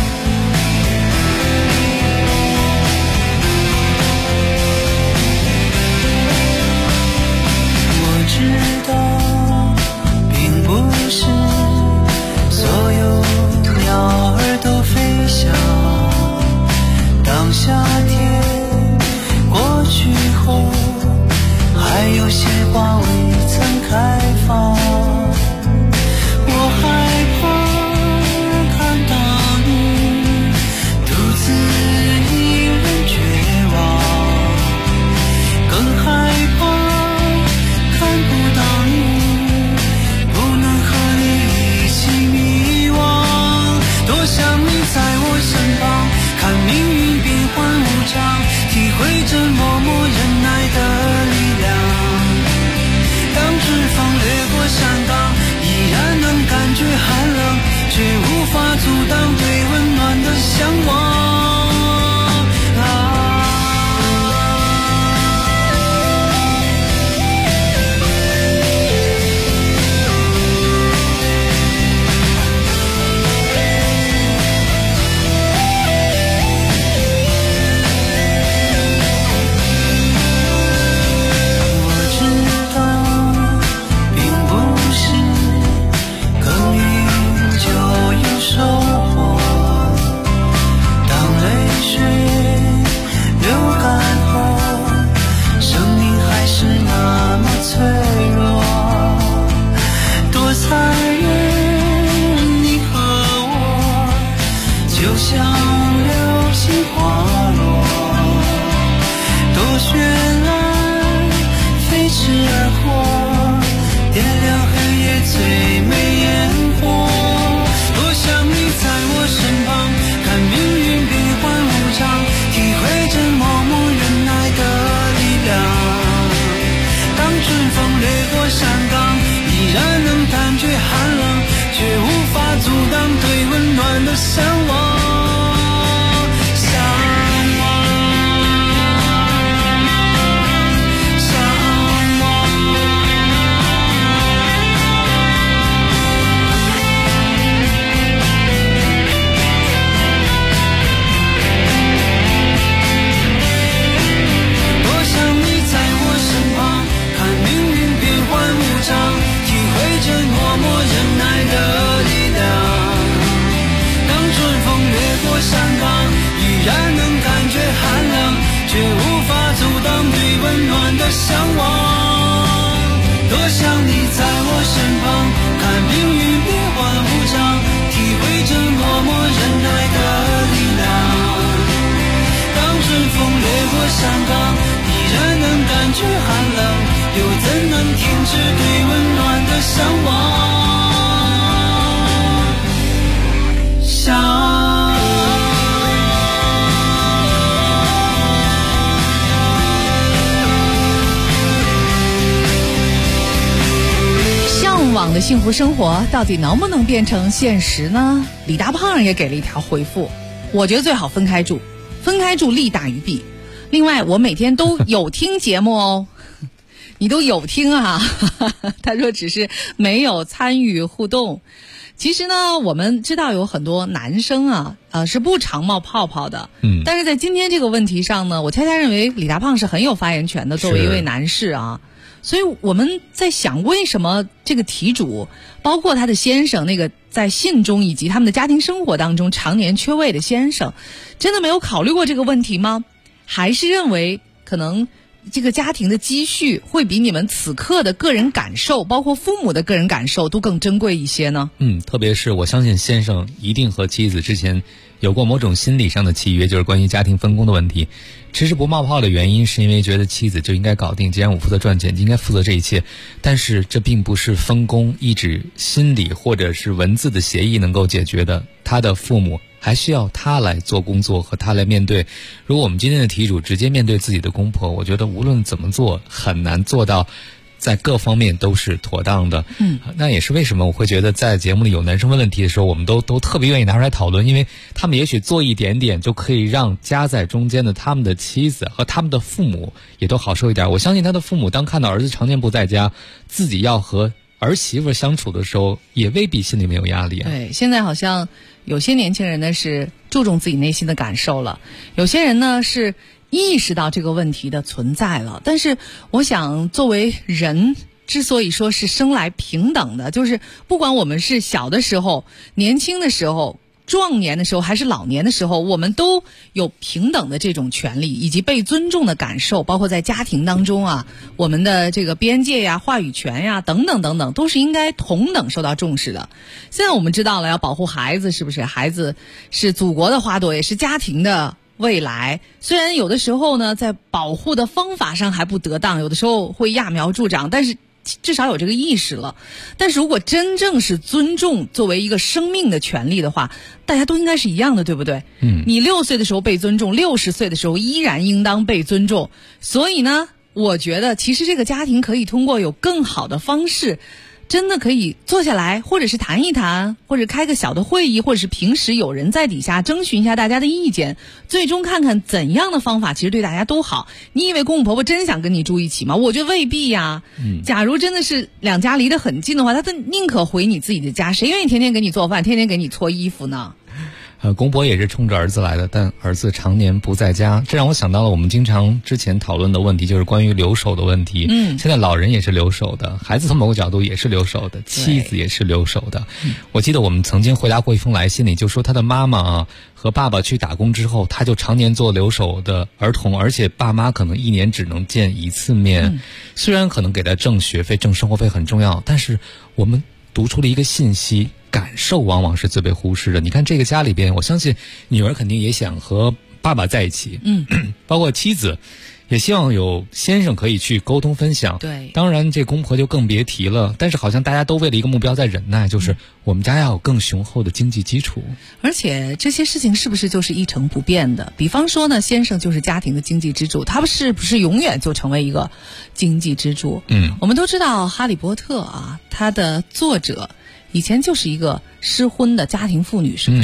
我知道并不是所有鸟儿都飞翔，当夏天过去后，还有些花未曾开放，我害怕看到你独自一人绝望，更害怕看不到你，不能和你一起迷惘。多想你在我身旁，看命运变幻无常，体会着默默忍耐的力量。当春风掠过山岗，依然能感觉寒冷，却无法阻挡对温暖的向往。山岗依然能感觉寒冷，却无向往。却无法阻挡对温暖的向往，多想你在我身旁，看命运变幻无常，体会着默默忍耐的力量。当春风掠过山岗，依然能感觉寒冷，又怎能停止对温暖的向往？ 向往的幸福生活到底能不能变成现实呢？李大胖也给了一条回复，我觉得最好分开住，分开住利大于弊。另外我每天都有听节目哦。你都有听啊？他说只是没有参与互动。其实呢，我们知道有很多男生啊，是不常冒泡泡的。但是在今天这个问题上呢，我恰恰认为李大胖是很有发言权的，作为一位男士啊。所以我们在想，为什么这个题主，包括他的先生，那个在信中以及他们的家庭生活当中常年缺位的先生，真的没有考虑过这个问题吗？还是认为可能这个家庭的积蓄会比你们此刻的个人感受，包括父母的个人感受都更珍贵一些呢？ 特别是我相信先生一定和妻子之前有过某种心理上的契约，就是关于家庭分工的问题。迟迟不冒泡的原因是因为觉得妻子就应该搞定，既然我负责赚钱就应该负责这一切。但是这并不是分工一纸心理或者是文字的协议能够解决的，他的父母还需要他来做工作和他来面对。如果我们今天的题主直接面对自己的公婆，我觉得无论怎么做很难做到在各方面都是妥当的。那也是为什么我会觉得在节目里有男生问问题的时候，我们都特别愿意拿出来讨论，因为他们也许做一点点就可以让夹在中间的他们的妻子和他们的父母也都好受一点。我相信他的父母当看到儿子常年不在家，自己要和儿媳妇相处的时候，也未必心里没有压力啊。 对，现在好像有些年轻人呢是注重自己内心的感受了，有些人呢是意识到这个问题的存在了。但是我想，作为人之所以说是生来平等的，就是不管我们是小的时候、年轻的时候、壮年的时候还是老年的时候，我们都有平等的这种权利以及被尊重的感受，包括在家庭当中啊，我们的这个边界呀、话语权呀等等等等，都是应该同等受到重视的。现在我们知道了要保护孩子，是不是？孩子是祖国的花朵，也是家庭的未来。虽然有的时候呢，在保护的方法上还不得当，有的时候会揠苗助长，但是至少有这个意识了。但是如果真正是尊重作为一个生命的权利的话，大家都应该是一样的，对不对？你6岁的时候被尊重，60岁的时候依然应当被尊重。所以呢，我觉得其实这个家庭可以通过有更好的方式，真的可以坐下来，或者是谈一谈，或者开个小的会议，或者是平时有人在底下征询一下大家的意见，最终看看怎样的方法其实对大家都好。你以为公公婆婆真想跟你住一起吗？我觉得未必呀。假如真的是两家离得很近的话，他宁可回你自己的家，谁愿意天天给你做饭，天天给你搓衣服呢？ 公婆也是冲着儿子来的，但儿子常年不在家，这让我想到了我们经常之前讨论的问题，就是关于留守的问题。现在老人也是留守的，孩子从某个角度也是留守的，妻子也是留守的。我记得我们曾经回答过一封来信里，就说他的妈妈啊和爸爸去打工之后，他就常年做留守的儿童，而且爸妈可能1年只能见1次面。虽然可能给他挣学费、挣生活费很重要，但是我们读出了一个信息，感受往往是最被忽视的。你看这个家里边，我相信女儿肯定也想和爸爸在一起，包括妻子也希望有先生可以去沟通分享。 对， 当然这公婆就更别提了。但是好像大家都为了一个目标在忍耐，就是我们家要有更雄厚的经济基础。 而且这些事情是不是就是一成不变的？比方说呢，先生就是家庭的经济支柱，他是不是永远就成为一个经济支柱？我们都知道哈利波特啊，他的作者以前就是一个失婚的家庭妇女，是不是？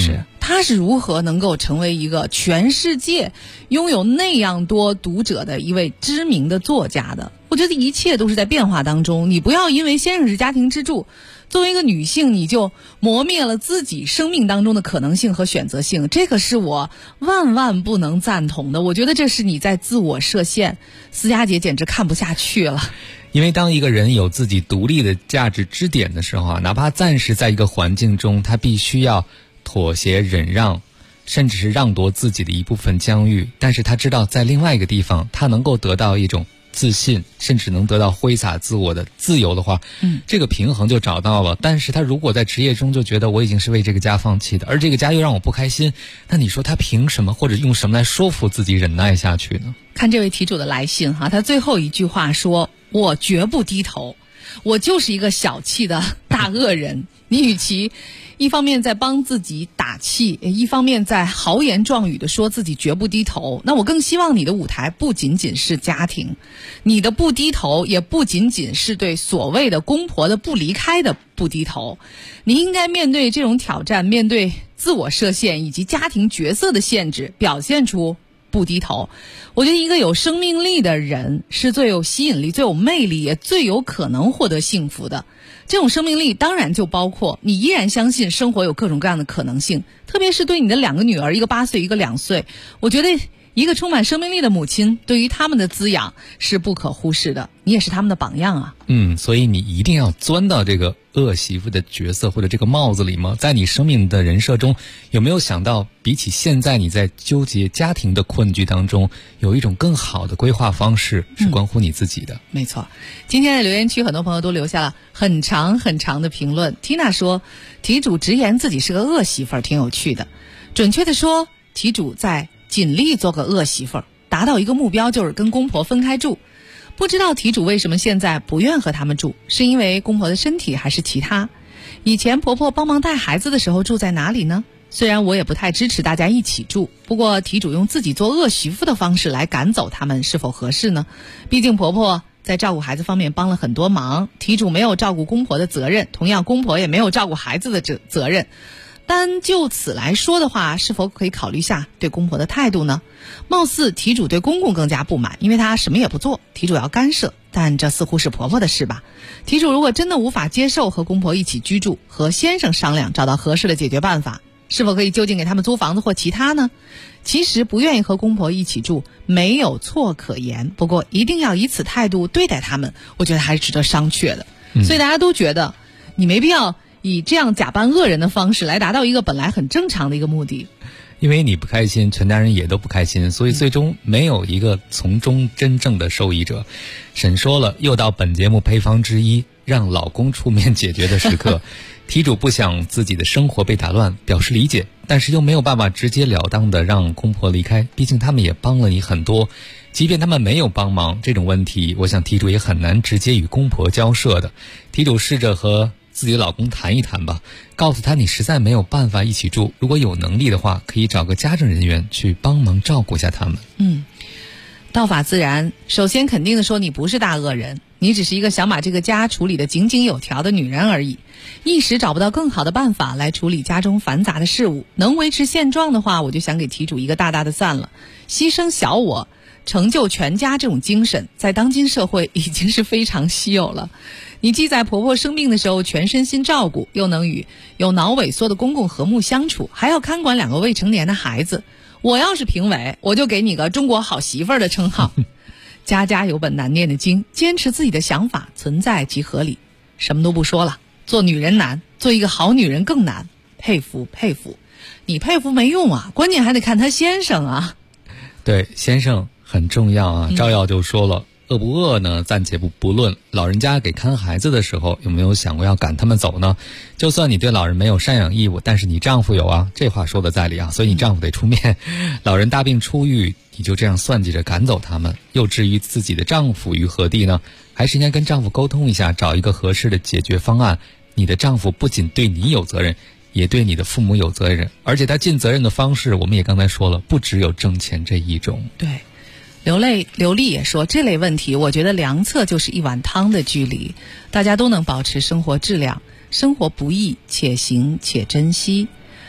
他是如何能够成为一个全世界拥有那样多读者的一位知名的作家的？我觉得一切都是在变化当中，你不要因为先生是家庭支柱，作为一个女性你就磨灭了自己生命当中的可能性和选择性，这个是我万万不能赞同的。我觉得这是你在自我设限，思佳姐简直看不下去了。 因为当一个人有自己独立的价值支点的时候啊，哪怕暂时在一个环境中，他必须要妥协忍让，甚至是让夺自己的一部分疆域，但是他知道在另外一个地方他能够得到一种自信，甚至能得到挥洒自我的自由的话，这个平衡就找到了。但是他如果在职业中就觉得我已经是为这个家放弃的，而这个家又让我不开心，那你说他凭什么或者用什么来说服自己忍耐下去呢？ 看这位题主的来信哈，他最后一句话说：我绝不低头，我就是一个小气的大恶人。你与其一方面在帮自己打气，一方面在豪言壮语的说自己绝不低头，那我更希望你的舞台不仅仅是家庭，你的不低头也不仅仅是对所谓的公婆的不离开的不低头，你应该面对这种挑战，面对自我设限以及家庭角色的限制，表现出不低头。我觉得一个有生命力的人是最有吸引力、最有魅力，也最有可能获得幸福的。这种生命力当然就包括你依然相信生活有各种各样的可能性，特别是对你的2个女儿，一个8岁一个2岁，我觉得一个充满生命力的母亲对于他们的滋养是不可忽视的，你也是他们的榜样啊。 所以你一定要钻到这个恶媳妇的角色或者这个帽子里吗？在你生命的人设中，有没有想到比起现在你在纠结家庭的困局当中，有一种更好的规划方式是关乎你自己的？ 没错，今天的留言区很多朋友都留下了很长很长的评论。 Tina 说题主直言自己是个恶媳妇儿，挺有趣的。准确的说，题主在尽力做个恶媳妇儿，达到一个目标，就是跟公婆分开住。不知道题主为什么现在不愿和他们住，是因为公婆的身体还是其他？以前婆婆帮忙带孩子的时候住在哪里呢？虽然我也不太支持大家一起住，不过题主用自己做恶媳妇的方式来赶走他们是否合适呢？毕竟婆婆在照顾孩子方面帮了很多忙，题主没有照顾公婆的责任，同样公婆也没有照顾孩子的责任。单就此来说的话，是否可以考虑下对公婆的态度呢？貌似题主对公公更加不满，因为他什么也不做，题主要干涉，但这似乎是婆婆的事吧。题主如果真的无法接受和公婆一起居住，和先生商量找到合适的解决办法，是否可以就近给他们租房子或其他呢？其实不愿意和公婆一起住没有错可言，不过一定要以此态度对待他们，我觉得还是值得商榷的。所以大家都觉得你没必要以这样假扮恶人的方式来达到一个本来很正常的一个目的。 因为你不开心，全家人也都不开心，所以最终没有一个从中真正的受益者。沈说了，又到本节目配方之一，让老公出面解决的时刻。题主不想自己的生活被打乱，表示理解，但是又没有办法直截了当的让公婆离开，毕竟他们也帮了你很多。即便他们没有帮忙，这种问题我想题主也很难直接与公婆交涉的。题主试着和自己的老公谈一谈吧，告诉他你实在没有办法一起住，如果有能力的话，可以找个家政人员去帮忙照顾一下他们。 道法自然，首先肯定的说，你不是大恶人，你只是一个想把这个家处理得井井有条的女人而已，一时找不到更好的办法来处理家中繁杂的事物。能维持现状的话，我就想给题主一个大大的赞了。牺牲小我成就全家这种精神，在当今社会已经是非常稀有了。你既在婆婆生病的时候全身心照顾，又能与有脑萎缩的公公和睦相处，还要看管2个未成年的孩子。我要是评委，我就给你个中国好媳妇儿的称号。家家有本难念的经，坚持自己的想法存在即合理。什么都不说了，做女人难，做一个好女人更难。佩服佩服，你佩服没用啊，关键还得看他先生啊。 对，先生很重要啊。赵耀就说了，饿不饿呢暂且不论，老人家给看孩子的时候有没有想过要赶他们走呢？就算你对老人没有赡养义务，但是你丈夫有啊，这话说的在理啊，所以你丈夫得出面。老人大病初愈，你就这样算计着赶走他们，又置于自己的丈夫于何地呢？还是应该跟丈夫沟通一下，找一个合适的解决方案。你的丈夫不仅对你有责任，也对你的父母有责任，而且他尽责任的方式我们也刚才说了，不只有挣钱这一种。 对，刘丽也说，这类问题我觉得良策就是一碗汤的距离，大家都能保持生活质量。生活不易，且行且珍惜。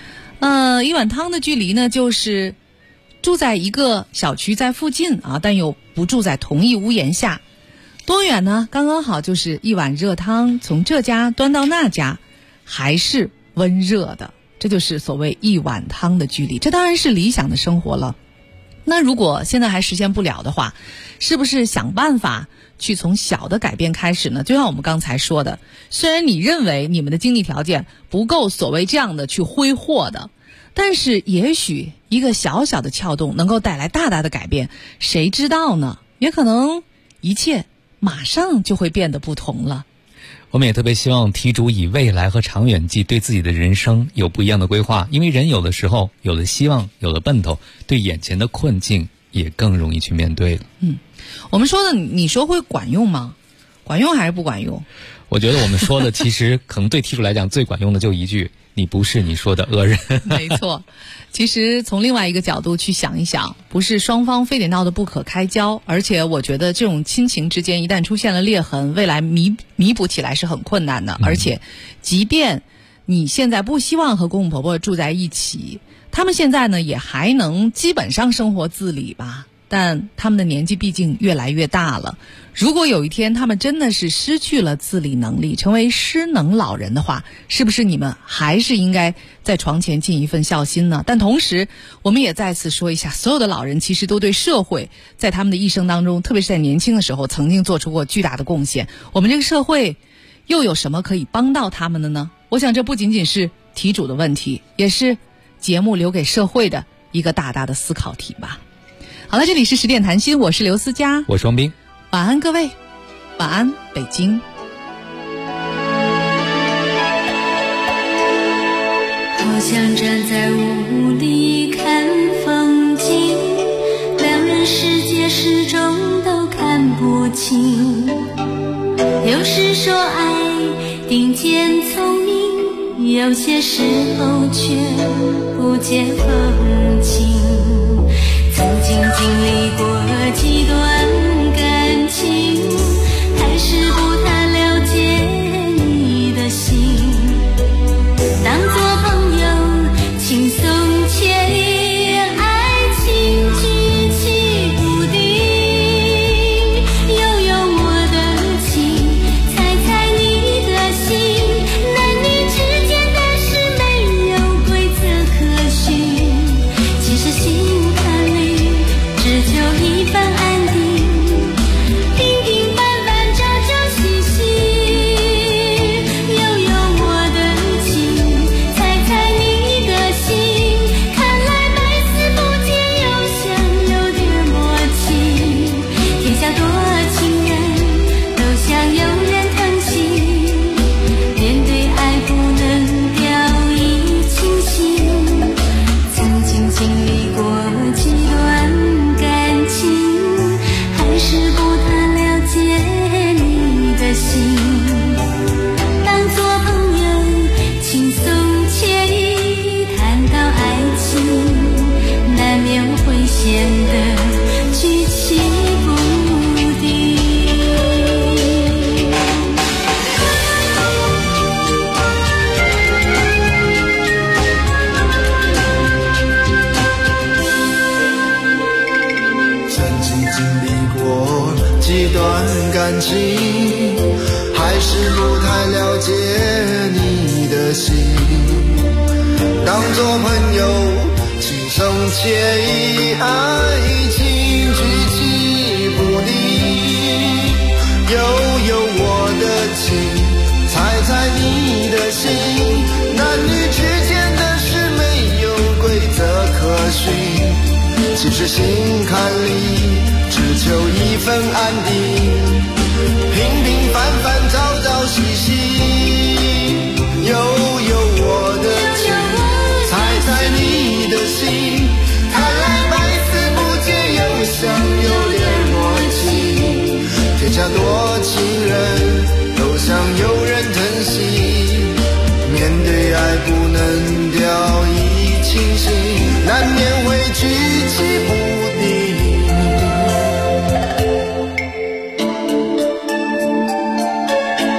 一碗汤的距离呢，就是住在一个小区在附近啊，但又不住在同一屋檐下。多远呢？刚刚好就是一碗热汤从这家端到那家，还是温热的，这就是所谓一碗汤的距离。这当然是理想的生活了。那如果现在还实现不了的话，是不是想办法去从小的改变开始呢？就像我们刚才说的，虽然你认为你们的经济条件不够所谓这样的去挥霍的，但是也许一个小小的撬动能够带来大大的改变，谁知道呢？也可能一切马上就会变得不同了。 我们也特别希望题主以未来和长远计对自己的人生有不一样的规划，因为人有的时候有了希望，有了奔头，对眼前的困境也更容易去面对了。 我们说的你说会管用吗？管用还是不管用？ 我觉得我们说的其实可能对题主来讲最管用的就一句，你不是你说的恶人。 没错，其实从另外一个角度去想一想，不是双方非得闹得不可开交，而且我觉得这种亲情之间一旦出现了裂痕，未来弥补起来是很困难的。而且即便你现在不希望和公公婆婆住在一起，他们现在呢也还能基本上生活自理吧，但他们的年纪毕竟越来越大了。如果有一天他们真的是失去了自理能力，成为失能老人的话，是不是你们还是应该在床前尽一份孝心呢？但同时我们也再次说一下，所有的老人其实都对社会在他们的一生当中，特别是在年轻的时候曾经做出过巨大的贡献。我们这个社会又有什么可以帮到他们的呢？我想这不仅仅是题主的问题，也是节目留给社会的一个大大的思考题吧。好了，这里是10点谈心，我是刘思佳， 我是王斌。 晚安各位，晚安北京。 好像站在雾里看风景，两人世界始终都看不清。有时说爱顶尖聪明，有些时候却不解风情。曾经经历过几段感情，还是不太了解你的心。当作朋友轻松惬意，爱情举棋不定。悠悠我的情，猜猜你的心。男女之间的事没有规则可循，其实心坎里只求一份安定。平平凡凡朝朝夕夕，悠悠我的情，猜猜你的心。看来百思不解，又想有点默契。天下多情人，都想有人疼惜。面对爱不能掉以轻心，曾经经历过几段感情，还是不太了解你的心。当作朋友轻松惬意，谈到爱情，难免会显得举棋不定。 曾经经历过几段感情，还是不太了解你的心。当作朋友轻松惬意，爱情举棋不定。悠悠我的情，猜猜你的心。男女之间的事没有规则可循，其实心坎里只求一份安定。平平凡凡朝朝夕夕，悠悠我的情，猜猜你的心。看来百思不解，又想有点默契。天下多情人，都想有人疼惜。面对爱不能掉以轻心，难免会举棋不定。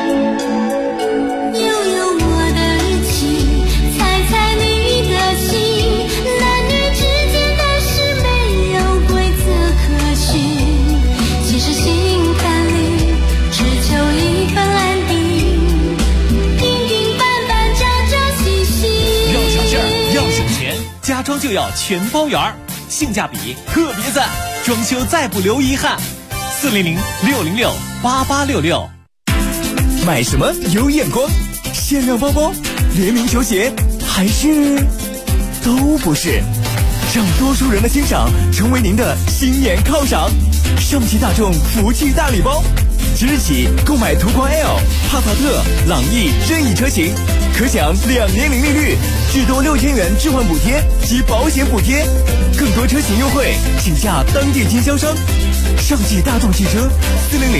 就要全包圆，性价比特别赞，装修再不留遗憾。400-606-8866。 买什么有眼光？限量包包、联名球鞋，还是都不是？让多数人的欣赏成为您的新年犒赏。上汽大众福气大礼包，即日起购买途观 L、帕萨特、朗逸任意车型，可享2年零利率，至多6000元置换补贴及保险补贴，更多车型优惠，请下当地经销商。上汽大众汽车400